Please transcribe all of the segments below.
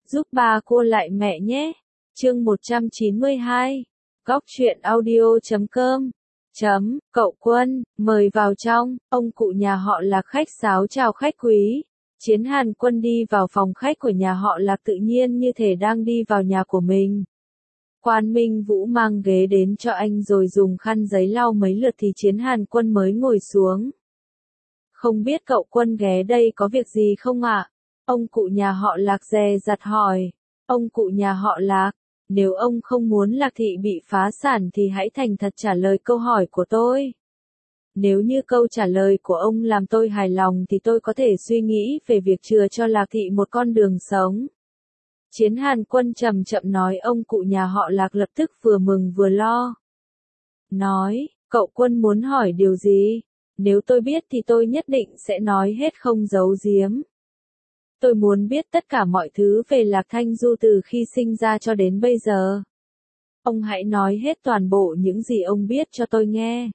Giúp ba cô lại mẹ nhé. Chương 192. Góc truyện audio.com. Cậu Quân, mời vào trong. Ông cụ nhà họ Lạc khách sáo chào khách quý. Chiến Hàn Quân đi vào phòng khách của nhà họ Lạc tự nhiên như thể đang đi vào nhà của mình. Quan Minh Vũ mang ghế đến cho anh rồi dùng khăn giấy lau mấy lượt thì Chiến Hàn Quân mới ngồi xuống. Không biết cậu Quân ghé đây có việc gì không ạ? Ông cụ nhà họ Lạc dè dặt hỏi. Ông cụ nhà họ Lạc, nếu ông không muốn Lạc thị bị phá sản thì hãy thành thật trả lời câu hỏi của tôi. Nếu như câu trả lời của ông làm tôi hài lòng thì tôi có thể suy nghĩ về việc chừa cho Lạc thị một con đường sống. Chiến Hàn Quân chậm chậm nói. Ông cụ nhà họ Lạc lập tức vừa mừng vừa lo. Nói, cậu Quân muốn hỏi điều gì? Nếu tôi biết thì tôi nhất định sẽ nói hết không giấu giếm. Tôi muốn biết tất cả mọi thứ về Lạc Thanh Du từ khi sinh ra cho đến bây giờ. Ông hãy nói hết toàn bộ những gì ông biết cho tôi nghe.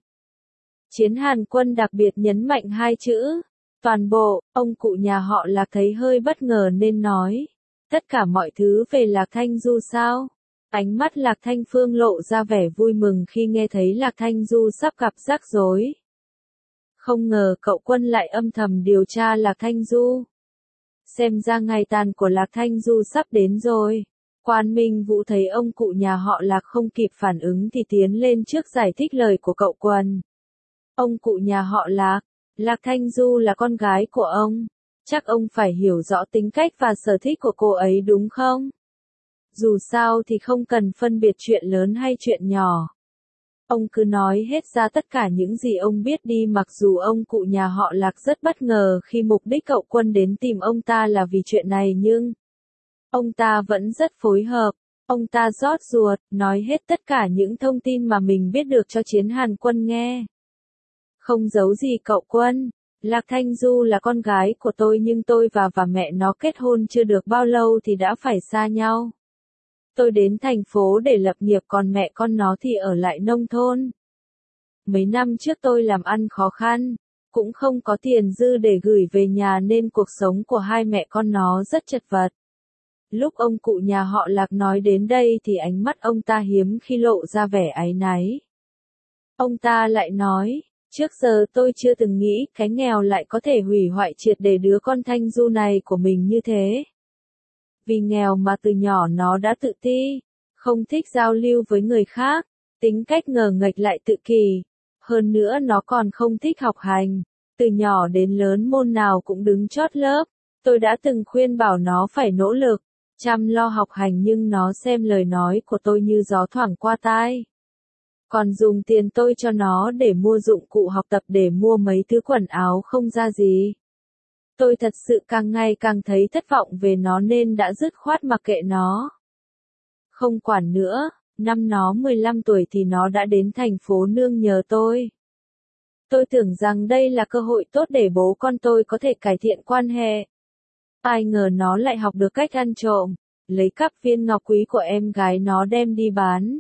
Chiến Hàn Quân đặc biệt nhấn mạnh hai chữ, toàn bộ. Ông cụ nhà họ Lạc thấy hơi bất ngờ nên nói, tất cả mọi thứ về Lạc Thanh Du sao? Ánh mắt Lạc Thanh Phương lộ ra vẻ vui mừng khi nghe thấy Lạc Thanh Du sắp gặp rắc rối. Không ngờ cậu Quân lại âm thầm điều tra Lạc Thanh Du. Xem ra ngày tàn của Lạc Thanh Du sắp đến rồi. Quan Minh Vũ thấy ông cụ nhà họ Lạc không kịp phản ứng thì tiến lên trước giải thích lời của cậu Quân. Ông cụ nhà họ Lạc, Lạc Thanh Du là con gái của ông. Chắc ông phải hiểu rõ tính cách và sở thích của cô ấy đúng không? Dù sao thì không cần phân biệt chuyện lớn hay chuyện nhỏ. Ông cứ nói hết ra tất cả những gì ông biết đi. Mặc dù ông cụ nhà họ Lạc rất bất ngờ khi mục đích cậu Quân đến tìm ông ta là vì chuyện này nhưng ông ta vẫn rất phối hợp. Ông ta rót ruột, nói hết tất cả những thông tin mà mình biết được cho Chiến Hàn Quân nghe. Không giấu gì cậu Quân, Lạc Thanh Du là con gái của tôi nhưng tôi và mẹ nó kết hôn chưa được bao lâu thì đã phải xa nhau. Tôi đến thành phố để lập nghiệp còn mẹ con nó thì ở lại nông thôn. Mấy năm trước tôi làm ăn khó khăn, cũng không có tiền dư để gửi về nhà nên cuộc sống của hai mẹ con nó rất chật vật. Lúc ông cụ nhà họ Lạc nói đến đây thì ánh mắt ông ta hiếm khi lộ ra vẻ áy náy. Ông ta lại nói, trước giờ tôi chưa từng nghĩ cái nghèo lại có thể hủy hoại triệt để đứa con Thanh Du này của mình như thế. Vì nghèo mà từ nhỏ nó đã tự ti, không thích giao lưu với người khác, tính cách ngờ nghệch lại tự kỷ. Hơn nữa nó còn không thích học hành, từ nhỏ đến lớn môn nào cũng đứng chót lớp. Tôi đã từng khuyên bảo nó phải nỗ lực, chăm lo học hành nhưng nó xem lời nói của tôi như gió thoảng qua tai. Còn dùng tiền tôi cho nó để mua dụng cụ học tập để mua mấy thứ quần áo không ra gì. Tôi thật sự càng ngày càng thấy thất vọng về nó nên đã dứt khoát mặc kệ nó. Không quản nữa, năm nó 15 tuổi thì nó đã đến thành phố nương nhờ tôi. Tôi tưởng rằng đây là cơ hội tốt để bố con tôi có thể cải thiện quan hệ. Ai ngờ nó lại học được cách ăn trộm, lấy cắp viên ngọc quý của em gái nó đem đi bán.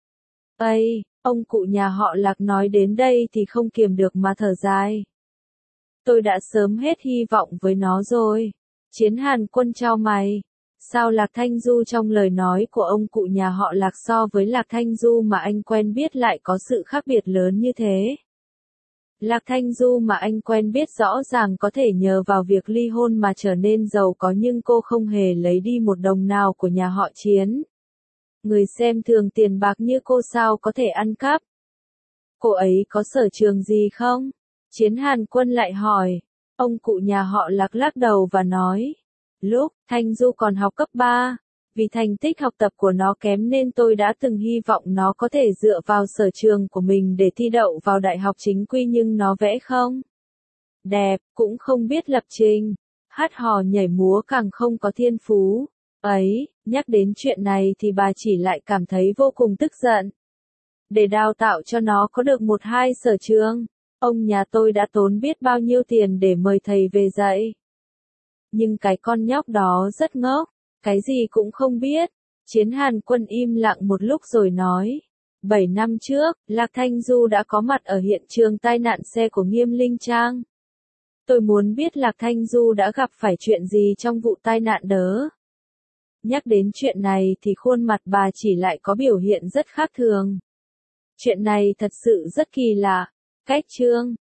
Ây, ông cụ nhà họ Lạc nói đến đây thì không kiềm được mà thở dài. Tôi đã sớm hết hy vọng với nó rồi. Chiến Hàn Quân chau mày. Sao Lạc Thanh Du trong lời nói của ông cụ nhà họ Lạc so với Lạc Thanh Du mà anh quen biết lại có sự khác biệt lớn như thế? Lạc Thanh Du mà anh quen biết rõ ràng có thể nhờ vào việc ly hôn mà trở nên giàu có nhưng cô không hề lấy đi một đồng nào của nhà họ Chiến. Người xem thường tiền bạc như cô sao có thể ăn cắp? Cô ấy có sở trường gì không? Chiến Hàn Quân lại hỏi. Ông cụ nhà họ Lạc lắc đầu và nói. Lúc Thanh Du còn học cấp 3, vì thành tích học tập của nó kém nên tôi đã từng hy vọng nó có thể dựa vào sở trường của mình để thi đậu vào đại học chính quy nhưng nó vẽ không đẹp, cũng không biết lập trình, hát hò nhảy múa càng không có thiên phú. Ấy, nhắc đến chuyện này thì bà chỉ lại cảm thấy vô cùng tức giận. Để đào tạo cho nó có được một hai sở trường, ông nhà tôi đã tốn biết bao nhiêu tiền để mời thầy về dạy. Nhưng cái con nhóc đó rất ngốc, cái gì cũng không biết. Chiến Hàn Quân im lặng một lúc rồi nói. 7 năm trước, Lạc Thanh Du đã có mặt ở hiện trường tai nạn xe của Nghiêm Linh Trang. Tôi muốn biết Lạc Thanh Du đã gặp phải chuyện gì trong vụ tai nạn đó. Nhắc đến chuyện này thì khuôn mặt bà chỉ lại có biểu hiện rất khác thường. Chuyện này thật sự rất kỳ lạ. Cách Trương